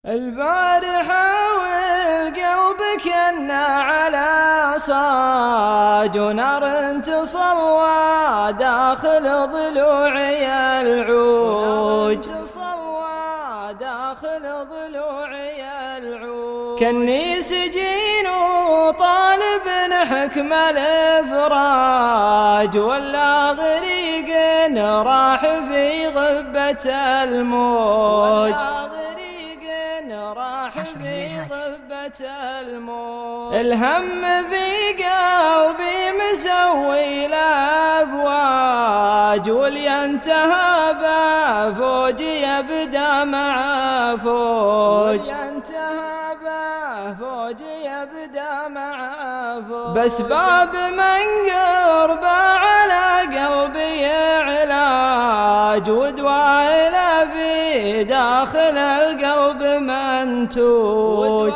البارحة والقلب كنا على صاج ونار تصلى داخل ضلوعي العوج كني سجين وطالب حكم الإفراج ولا غريق راح في غبة الموج الهم في قلبي مسوي الأفواج واللي انتهى بفوجي يبدأ مع فوج بس باب من قرب على قلبي علاج ودواء في داخل القلب منتوج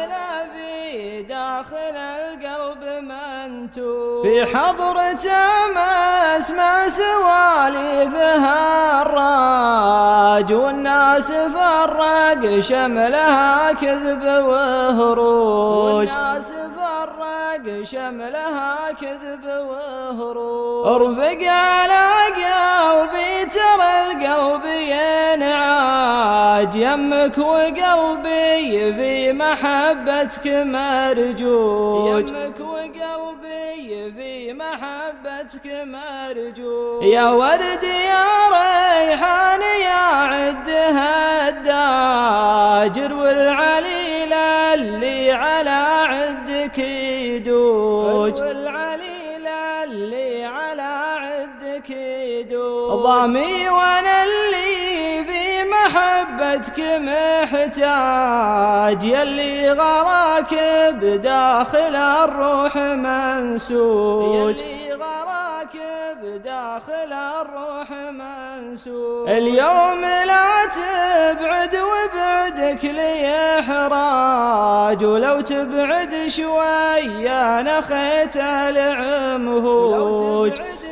في حضرته ما اسمع سواليفها الراج والناس فرق شملها كذب وهروج ارفق على قلبي ترى القلب ينعاج يمك وقلبي في محبتك مرجوج يا ورد يا ريحان يا عد هداجر والعليل اللي على عدك يدوج ضامي وانا اللي في محبتك محتاج يلي غلاك بداخل الروح منسوج اليوم لا تبعد وبعدك لي إحراج ولو تبعد شوية نخيت العمهوج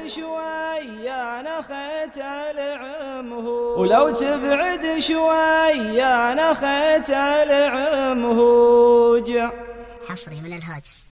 ولو تبعد شوية نخيت العمهوج حصري من الهاجس.